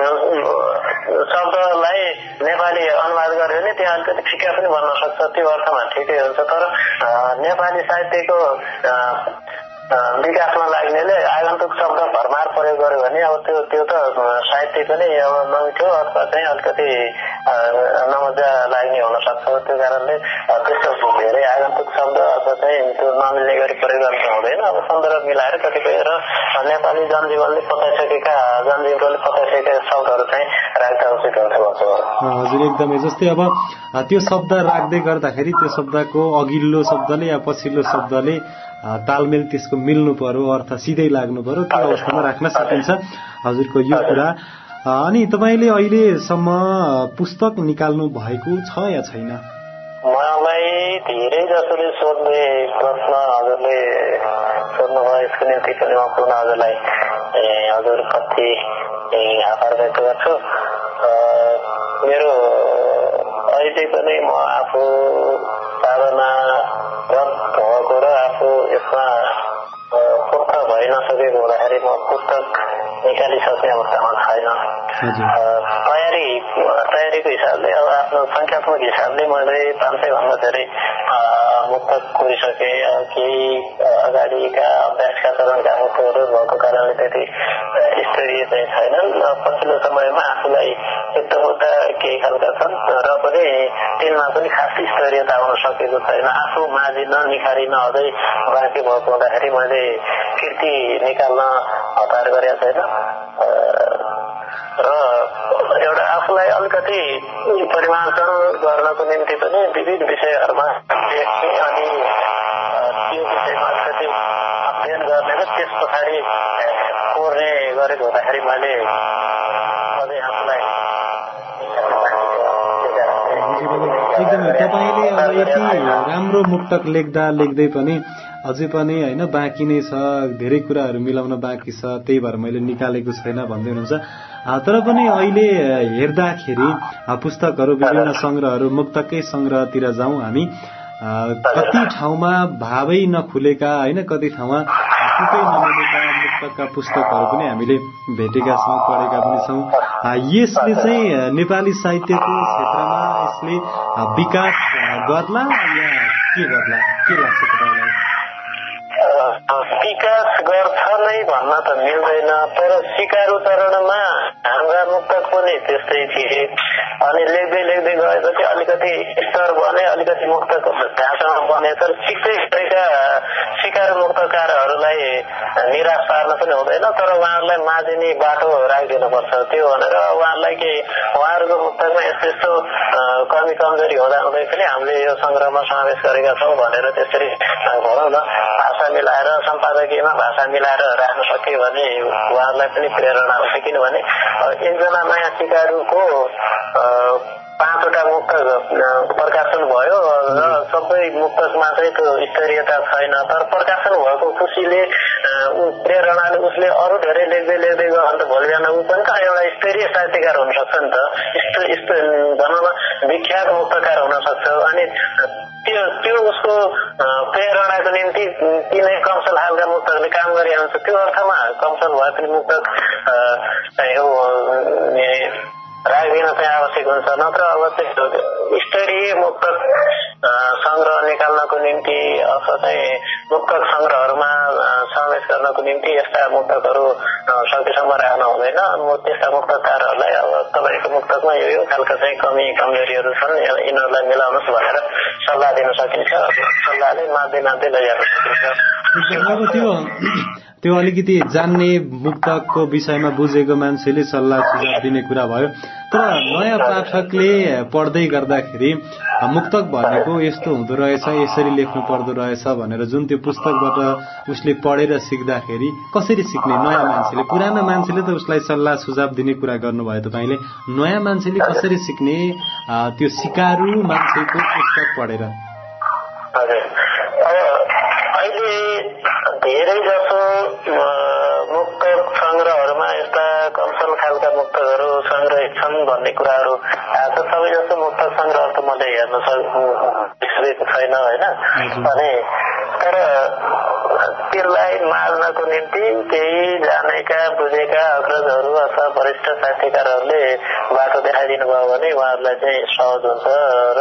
शब्दलाई नेपाली अनुवाद गर्यो भने त्यहाँ अलिकति ठिक्का पनि बन्न सक्छ, त्यो अर्थमा ठिकै हुन्छ। तर नेपाली साहित्यको विकासमा लाग्नेले आगन्तुक शब्द भरमार प्रयोग गर्यो भने अब त्यो त्यो त साहित्य पनि अब नमिठो अथवा चाहिँ अलिकति नमजा लाग्ने हुन सक्छ। त्यो कारणले त्यस्तो धेरै आगन्तुक शब्द अथवा चाहिँ त्यो नमिल्ने गरी प्रयोग गर्नु हुँदैन। अब सन्दर्भ मिलाएर कतिपय र नेपाली जनजीवनले पताइसकेका जनजीवनले पताइसकेका शब्दहरू चाहिँ राख्दा उचित हुन्छ भन्छु। हजुर, एकदमै। जस्तै अब त्यो शब्द राख्दै गर्दाखेरि त्यो शब्दको अघिल्लो शब्दले या पछिल्लो शब्दले तालमेल त्यसको मिल्नु पर्यो, अर्थ सिधै लाग्नु पर्यो, त्यो अवस्थामा राख्न सकिन्छ हजुरको यो कुरा। अनि तपाईँले अहिलेसम्म पुस्तक निकाल्नु भएको छ या छैन? मलाई धेरै जसोले सोध्ने प्रश्न हजुरले सोध्नुभयो, यसको निम्ति पनि म पुनः हजुरलाई हजुर कति आभार व्यक्त गर्छु। मेरो अहिले पनि म आफू साधना भएको र आफू यसमा पुस्त भइ नसकेको हुँदाखेरि म पुस्तक निकालिसक्ने अवस्थामा छैन। तयारी तयारीको हिसाबले अब आफ्नो संख्यात्मक हिसाबले मैले पाँच सय भन्दा धेरै मुक्तक कोरिसके। केही अगाडिका अभ्यासका चरणका मुक्तहरू भएको कारणले त्यति स्तरीय चाहिँ छैनन्। पछिल्लो समयमा आफूलाई एकदमै केही खालका छन् र पनि तिनमा पनि खास स्तरीयता आउन सकेको छैन। आफू माझिन निखारिन अझै बाँकी भएको हुँदाखेरि मैले कृति निकाल्न हतार गरेको छैन र एउटा आफूलाई अलिकति परिमार्जन गर्नको निम्ति पनि विविध विषयहरूमा अनि त्यो विषयमा अलिकति अध्ययन गर्ने र त्यस पछाडि कोर्ने गरेको हुँदाखेरि मैले अझै आफूलाई एकदमै तपाईँले अब यति राम्रो मुक्तक लेख्दा लेख्दै पनि अझै पनि होइन बाँकी नै छ, धेरै कुराहरू मिलाउन बाँकी छ, त्यही भएर मैले निकालेको छैन भन्दै हुनुहुन्छ। तर पनि अहिले हेर्दाखेरि पुस्तकहरू, विभिन्न सङ्ग्रहहरू, मुक्तकै सङ्ग्रहतिर जाउँ हामी, कति ठाउँमा भावै नखुलेका होइन, कति ठाउँमा तुकै नमिलेका मुक्तकका पुस्तकहरू पनि हामीले भेटेका छौँ, पढेका पनि छौँ। यसले चाहिँ नेपाली साहित्यको क्षेत्रमा यसले विकास गर्ला या के गर्ला, के लाग्छ तपाईँलाई? विकास गर्छ नै भन्न त मिल्दैन, तर सिकारु चरणमा हाम्रा मुक्तक पनि त्यस्तै थिए। अनि लेख्दै लेख्दै गएपछि अलिकति स्तर बने, अलिकति मुक्तको ढाँचामा बने। तर सिक्दै गरेका सिकारु मुक्तकारहरूलाई निराश पार्न पनि हुँदैन, तर उहाँहरूलाई माझिने बाटो राखिदिनुपर्छ। त्यो भनेर उहाँहरूलाई के उहाँहरूको मुक्तकमा यस्तो यस्तो कमी कमजोरी हुँदा हुँदै पनि हामीले यो सङ्ग्रहमा समावेश गरेका छौँ भनेर त्यसरी भनौँ न भाषा मिलाएर, सम्पादकीयमा भाषा मिलाएर राख्न सक्यो भने उहाँहरूलाई पनि प्रेरणा हुन्छ। किनभने एकजना नयाँ सिकारुको पाँचवटा मुक्तक प्रकाशन भयो र सबै मुक्तकमा चाहिँ त्यो स्तरीयता छैन, तर प्रकाशन भएको खुसीले प्रेरणाले उसले अरू धेरै लेख्दै लेख्दै गयो भने त भोलि बिहान ऊ पनि त एउटा स्तरीय साहित्यकार हुन सक्छ नि त, यस्तो यस्तो भनौँ न विख्यात मुक्तकार हुन सक्छ। अनि त्यो त्यो उसको प्रेरणाको निम्ति किनै कमसल हालका मुक्तकले काम गरिरहन्छ। त्यो अर्थमा कमसल भए पनि मुक्तक राखिदिन चाहिँ आवश्यक हुन्छ। नत्र अब चाहिँ स्तरीय मुक्तक संग्रह निकाल्नको निम्ति अथवा चाहिँ मुक्तक संग्रहहरूमा समावेश गर्नको निम्ति यस्ता मुक्तकहरू सकेसम्म राख्न हुँदैन। त्यस्ता मुक्तकारहरूलाई अब तपाईँको मुक्तकमा यो यो खालका चाहिँ कमी कमजोरीहरू छन्, यिनीहरूलाई मिलाउनुहोस् भनेर सल्लाह दिन सकिन्छ। सल्लाहले मान्दै मान्दै लैजान सकिन्छ। अब त्यो त्यो अलिकति जान्ने मुक्तकको विषयमा बुझेको मान्छेले सल्लाह सुझाव दिने कुरा भयो। तर नयाँ पाठकले पढ्दै गर्दाखेरि मुक्तक भनेको यस्तो हुँदो रहेछ, यसरी लेख्नु पर्दो रहेछ भनेर जुन त्यो पुस्तकबाट उसले पढेर सिक्दाखेरि कसरी सिक्ने नयाँ मान्छेले? पुरानो मान्छेले त उसलाई सल्लाह सुझाव दिने कुरा गर्नुभयो तपाईँले, नयाँ मान्छेले कसरी सिक्ने त्यो सिकारु मान्छेको पुस्तक पढेर? अहिले धेरै जसो मुक्तक संग्रहहरूमा यस्ता कमसल खालका मुक्तकहरू संग्रहित छन् भन्ने कुराहरू आएको छ। सबै जस्तो मुक्तक संग्रह त मैले हेर्न सकेको छैन होइन। अनि तर त्यसलाई मार्नको निम्ति केही जानेका बुझेका अग्रजहरू अथवा वरिष्ठ साहित्यकारहरूले बाटो देखाइदिनु भयो भने उहाँहरूलाई चाहिँ सहज हुन्छ र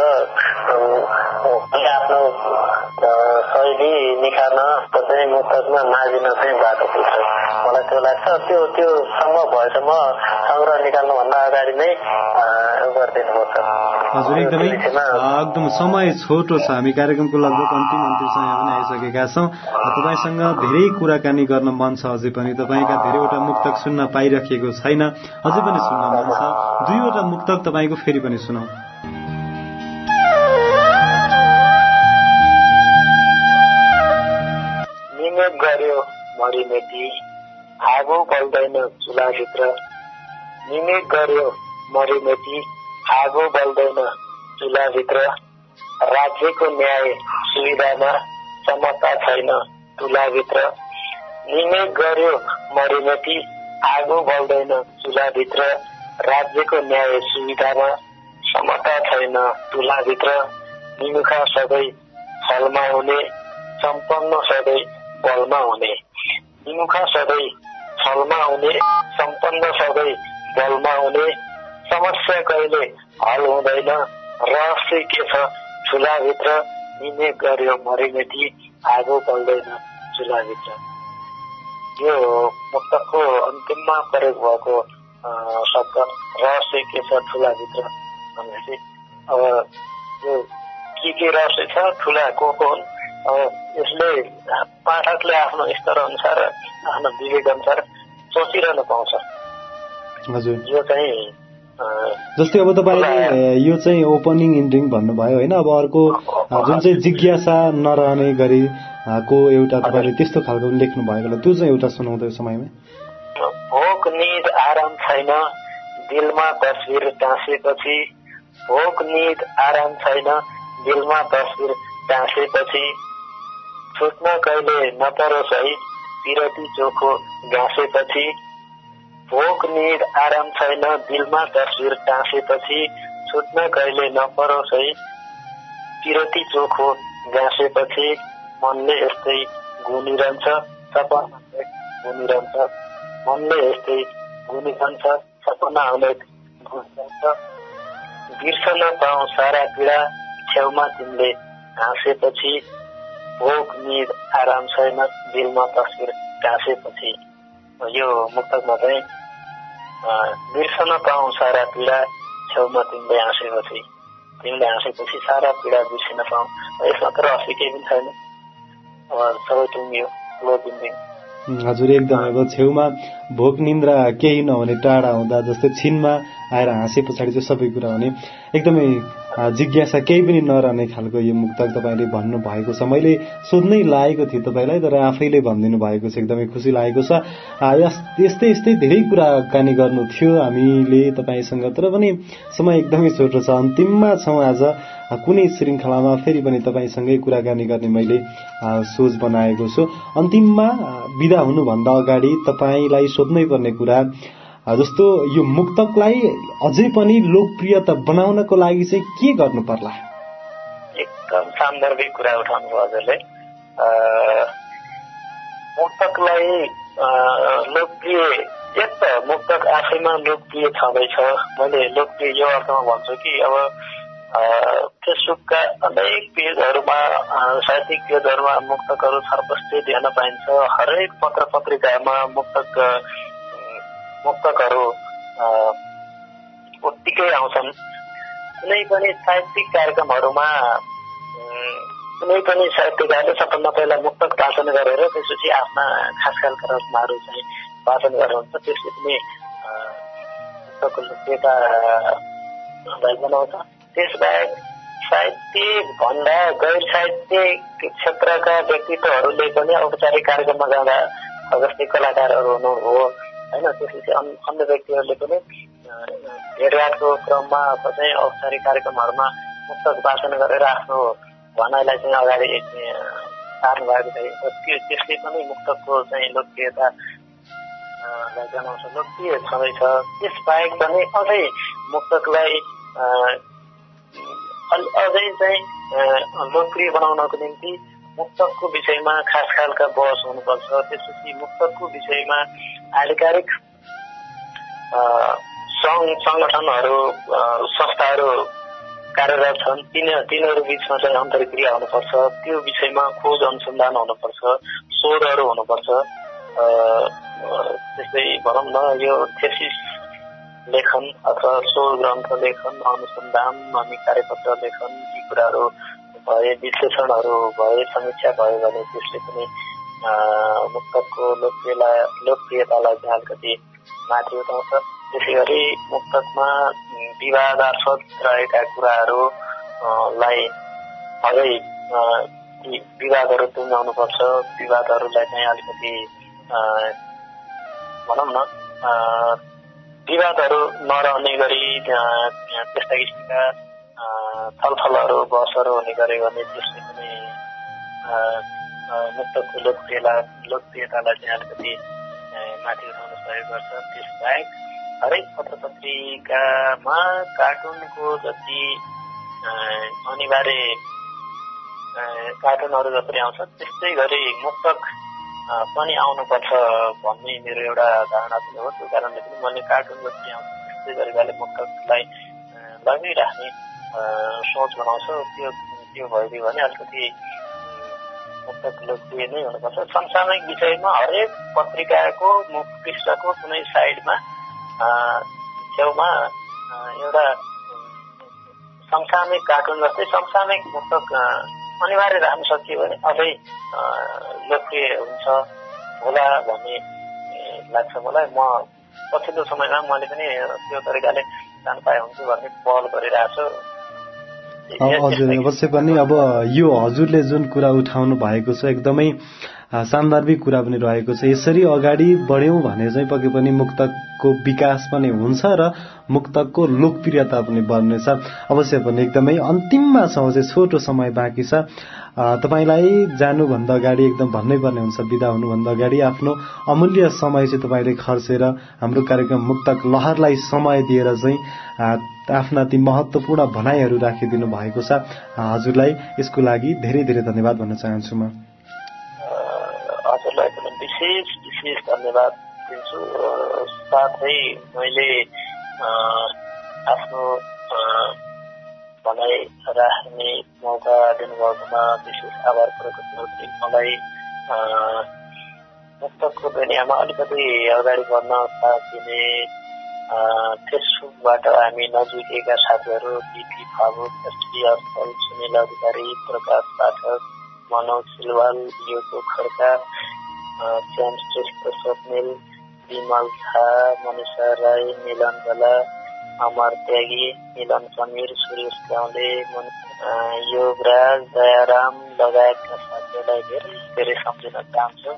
आफ्नो शैली निखार्न चाहिँ मुक्तकमा माझिन चाहिँ बाटो पुग्छ। मलाई त्यो लाग्छ। त्यो त्यो सम्भव भएसम्म संग्रह निकाल्नुभन्दा अगाडि नै गरिदिनुपर्छ। हजुर, एकदमै एकदम समय छोटो छ, हामी कार्यक्रमको लगभग अन्तिम अन्तिम समय पनि आइसकेका छौँ। तपाईँसँग धेरै कुराकानी गर्न मन छ, अझै पनि तपाईँका धेरैवटा मुक्तक सुन्न पाइराखेको छैन, अझै पनि सुन्न मन छ। दुईवटा मुक्तक तपाईँको फेरि पनि सुनौ। निमेक गर्यो मरिमेटी आगो बल्दैन चुलाभित्र, निमेक गर्यो मरिमेटी आगो बल्दैन चुलाभित्र, राज्यको न्याय सुविधामा समता छैन तुलाभित्र, निमेक गर्यो मरिमेटी आगो बल्दैन चुलाभित्र, राज्यको न्याय सुविधामा समता छैन तुलाभित्र, निमुखा सधैँ फलमा हुने सम्पन्न सधैँ बलमा हुने, निमुखा सधैँ फलमा हुने सम्पन्न सधैँ बलमा हुने, समस्या कहिले हल हुँदैन रहस्य के छ चुलाभित्र, निमेक गर्यो मरिमेटी आगो बल्दैन चुलाभित्र। यो मुक्तकको अन्तिममा प्रयोग भएको शब्द रहस्य के छ ठुलाभित्र भनेपछि अब यो के के रहस्य छ, ठुला को को हुन्, अब यसले पाठकले आफ्नो स्तर अनुसार आफ्नो विवेक अनुसार सोचिरहन पाउँछ। हजुर, यो चाहिँ जस्तै अब तपाईँले यो चाहिँ ओपनिङ इन्डिङ भन्नुभयो होइन, अब अर्को जुन चाहिँ जिज्ञासा नरहने गरी को एउटा तपाईँले त्यस्तो खालको लेख्नु भएको, त्यो चाहिँ एउटा सुनाउँदै समयमा। भोक निद आराम छैन दिलमा तस्बिर टाँसेपछि, भोक निद आराम छैन दिलमा तस्बिर टाँसेपछि, छुट्न कहिले नपरोस् है पिरती चोखो गाँसेपछि, भोक निद आराम छैन दिलमा तस्बिर टाँसेपछि, छुट्न कहिले नपरोस् है पिरती चोखो गाँसेपछि, मनले यस्तै गुनिरहन्छ सपना गुनिरहन्छ, मनले यस्तै गुनिरहन्छ सपना अनेक गुनिरहन्छ, बिर्सन पाऊँ सारा पीडा छेउमा तिमीले हाँसेपछि, भोक निद आराम छैन दिलमा तस्बिर टाँसेपछि। यो मुक्तकमा चाहिँ बिर्सन पाऊँ सारा पीडा छेउमा तिमीले हाँसेपछि, तिमीले हाँसेपछि सारा पीडा बिर्सिन पाऊँ। यसमा त रहस्य केही पनि छैन, सबै टुङ्गियो लो बिन्दिङ। हजुर, एकदम अब छेउमा भोक निन्द्रा केही नहुने टाढा हुँदा जस्तै छिनमा आएर हाँसे पछाडि चाहिँ सबै कुरा हुने, एकदमै जिज्ञासा केही पनि नरहने खालको यो मुक्तक तपाईँले भन्नु भएको छ। मैले सोध्नै लागेको थिएँ तपाईँलाई, तर आफैले भनिदिनु भएको छ, एकदमै खुसी लागेको छ। यस्तै यस्तै धेरै कुराकानी गर्नु थियो हामीले तपाईँसँग, तर पनि समय एकदमै छोटो छ, अन्तिममा छौँ आज। कुनै श्रृङ्खलामा फेरि पनि तपाईँसँगै कुराकानी गर्ने मैले सोच बनाएको छु। अन्तिममा बिदा हुनुभन्दा अगाडि तपाईँलाई सोध्नै पर्ने कुरा जस्तो यो मुक्तकलाई अझै पनि लोकप्रियता बनाउनको लागि चाहिँ के गर्नु पर्ला? एकदम सान्दर्भिक कुरा उठाउनु भयो हजुरले। मुक्तकलाई लोकप्रिय एक त मुक्तक आफैमा लोकप्रिय छँदैछ। मैले लोकप्रिय यो अर्थमा भन्छु कि अब फेसबुकका अनेक पेजहरूमा साहित्यिक पेजहरूमा मुक्तकहरू छरपस्टित हेर्न पाइन्छ। हरेक पत्र पत्रिकामा मुक्तक मुक्तकहरू उत्तिकै आउँछन्। कुनै पनि साहित्यिक कार्यक्रमहरूमा कुनै पनि साहित्यकारले सबभन्दा पहिला मुक्तक वाचन गरेर त्यसपछि आफ्ना खास खालका रचनाहरू चाहिँ वाचन गर्नुहुन्छ। त्यसले पनि मुक्तकको लोकप्रियतालाई बनाउँछ। त्यसबाहेक साहित्य भन्दा गैर साहित्यिक क्षेत्रका व्यक्तित्वहरूले पनि औपचारिक कार्यक्रममा जाँदा जस्तै कलाकारहरू हुनु हो होइन, त्यसपछि अन्य व्यक्तिहरूले पनि भेटघाटको क्रममा अथवा चाहिँ औपचारिक कार्यक्रमहरूमा मुक्तक वाचन गरेर आफ्नो भनाइलाई चाहिँ अगाडि सार्नु भएको देखिन्छ। त्यो त्यसले पनि मुक्तकको चाहिँ लोकप्रियतालाई जनाउँछ, लोकप्रिय छँदैछ। त्यसबाहेक पनि अझै मुक्तकलाई अझै चाहिँ लोकप्रिय बनाउनको निम्ति मुक्तकको विषयमा खास खालका बहस हुनुपर्छ। त्यसपछि मुक्तकको विषयमा आधिकारिक सङ्घ सङ्गठनहरू संस्थाहरू कार्यरत छन्, तिन तिनीहरू बिचमा चाहिँ अन्तर्क्रिया हुनुपर्छ। त्यो विषयमा खोज अनुसन्धान हुनुपर्छ, शोधहरू हुनुपर्छ। त्यस्तै भनौँ न यो थेसिस लेखन अथवा शोध ग्रन्थ लेखन, अनुसन्धान अनि कार्यपत्र लेखन, यी कुराहरू भए, विश्लेषणहरू भए, समीक्षा भयो भने त्यसले पनि मुक्तकको लोकप्रियता लोकप्रियतालाई चाहिँ अलिकति माथि उठाउँछ। त्यसै गरी मुक्तकमा विवादास्पद रहेका कुराहरूलाई अझै विवादहरू तुल्याउनुपर्छ। विवादहरूलाई चाहिँ अलिकति भनौँ न विवादहरू नरहने गरी त्यस्ता किसिमका छलफलहरू बहसहरू हुने गऱ्यो भने त्यसले पनि मुक्तकको लोकप्रियता लोकप्रियतालाई चाहिँ अलिकति माथि उठाउन सहयोग गर्छ। त्यसबाहेक हरेक पत्र पत्रिकामा कार्टुनको जति अनिवार्य कार्टुनहरू जसरी आउँछ त्यस्तै गरी मुक्तक पनि आउनुपर्छ भन्ने मेरो एउटा धारणा पनि हो। त्यो कारणले पनि मैले कार्टुन जसरी आउँछ त्यस्तै गरिकाले मुक्तकलाई लगाइराख्ने सोच बनाउँछु। त्यो त्यो भइदियो भने अलिकति मुक्तक लोकप्रिय नै हुनुपर्छ। समसामयिक विषयमा हरेक पत्रिकाको मुख पृष्ठको कुनै साइडमा छेउमा एउटा समसामयिक कार्टुन जस्तै समसामयिक मुक्तक अनिवार्य राख्न सकियो भने अझै लोकप्रिय हुन्छ होला भन्ने लाग्छ मलाई। म पछिल्लो समयमा मैले पनि त्यो तरिकाले जान पाए हुन्छु भन्ने पहल गरिरहेको छु। हजुर, अवश्य पनि अब यो हजुरले जुन कुरा उठाउनु भएको छ एकदमै सान्दर्भिक कुरा पनि रहेको छ। यसरी अगाडि बढ्यौं भने चाहिँ पक्कै पनि मुक्तकको विकास पनि हुन्छ र मुक्तकको लोकप्रियता पनि बढ्नेछ। अवश्य पनि एकदमै अन्तिममा छ, अझै छोटो समय बाँकी छ। तपाईलाई जानुभन्दा अगाडि एकदम भन्नै पर्ने हुन्छ, बिदा हुनुभन्दा अगाडि आफ्नो अमूल्य समय चाहिँ तपाईले खर्चेर हाम्रो कार्यक्रम मुक्तक लहरलाई समय दिएर चाहिँ आफ्ना ती महत्त्वपूर्ण भनाइहरू राखिदिनु भएको छ। हजुरलाई यसको लागि धेरै धेरै धन्यवाद भन्न चाहन्छु। म हजुरलाई पनि विशेष विशेष धन्यवाद दिन्छु। साथै मैले आफ्नो भनाइ राख्ने मौका दिनुभएकोमा विशेष आभार प्रकट गर्दै मलाई मुक्तकको दुनियाँमा अलिकति अगाडि बढ्न साथ दिने फेसबुकबाट हामी नजिकेका साथीहरू बिपी फागुक, एसडी अस्थल, सुनिल अधिकारी, प्रकाश पाठक, मनोज सिलवाल, योगो खड्का, श्याम श्रेष्ठ, स्वप्निल, विमल झा, मनिषा राई, मिलन बला, अमर त्यागी, मिलन समीर, सुरेश गाउँले, योगराज, दयाराम लगायतका साथीहरूलाई धेरै धेरै सम्झिन चाहन्छु।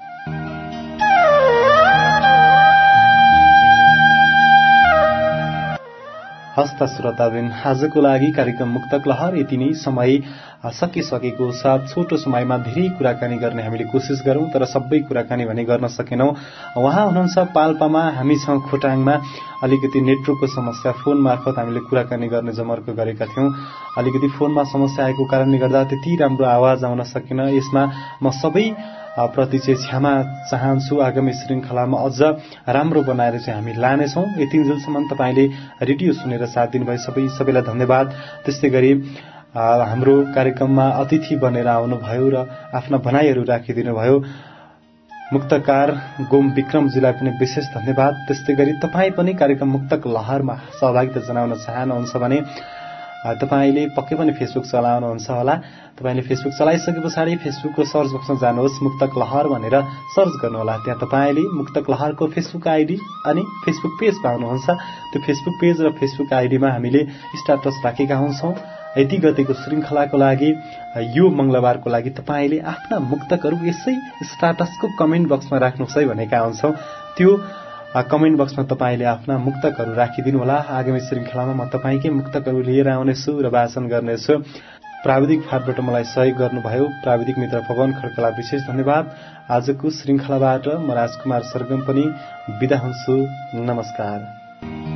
हस्त श्रोताबिन, आजको लागि कार्यक्रम मुक्तक लहर यति नै समय सकिसकेको साथ छोटो समयमा धेरै कुराकानी गर्ने हामीले कोसिस गरौं, तर सबै कुराकानी भने गर्न सकेनौं। उहाँ हुनुहुन्छ पाल्पामा, हामी छौं खोटाङमा। अलिकति नेटवर्कको समस्या, फोन मार्फत हामीले कुराकानी गर्ने जमर्को गरेका थियौं। अलिकति फोनमा समस्या आएको कारणले गर्दा त्यति राम्रो आवाज आउन सकेन। यसमा म सबै प्रति चाहिँ क्षमा चाहन्छु। आगामी श्रृङ्खलामा अझ राम्रो बनाएर चाहिँ हामी लानेछौँ। यतिन्जेलसम्म तपाईँले रेडियो सुनेर साथ दिनुभयो सबै सबैलाई धन्यवाद। त्यस्तै गरी हाम्रो कार्यक्रममा अतिथि बनेर आउनुभयो र आफ्ना भनाइहरू राखिदिनुभयो मुक्तकार गोम विक्रमजीलाई पनि विशेष धन्यवाद। त्यस्तै गरी तपाईँ पनि कार्यक्रम मुक्तक लहरमा सहभागिता जनाउन चाहनुहुन्छ भने तपाईँले पक्कै पनि फेसबुक चलाउनुहुन्छ होला। तपाईँले फेसबुक चलाइसके पछाडि फेसबुकको सर्च बक्समा जानुहोस्, मुक्तक लहर भनेर सर्च गर्नुहोला। त्यहाँ तपाईँले मुक्तक लहरको फेसबुक आइडी अनि फेसबुक पेज पाउनुहुन्छ। त्यो फेसबुक पेज र फेसबुक आइडीमा हामीले स्ट्याटस राखेका हुन्छौँ। यति गतिको श्रृङ्खलाको लागि यो मंगलबारको लागि तपाईँले आफ्ना मुक्तकहरू यसै स्ट्याटसको कमेन्ट बक्समा राख्नुहोस् है भनेका हुन्छौँ। त्यो कमेन्ट बक्समा तपाईँले आफ्ना मुक्तकहरू राखिदिनु होला। आगामी श्रृङ्खलामा म तपाईँकै मुक्तकहरू लिएर आउनेछु र वाचन गर्नेछु। प्राविधिक फाँटबाट मलाई सहयोग गर्नुभयो प्राविधिक मित्र पवन खड्कालाई विशेष धन्यवाद। आजको श्रृङ्खलाबाट म राजकुमार सरगम पनि बिदा हुन्छु। नमस्कार।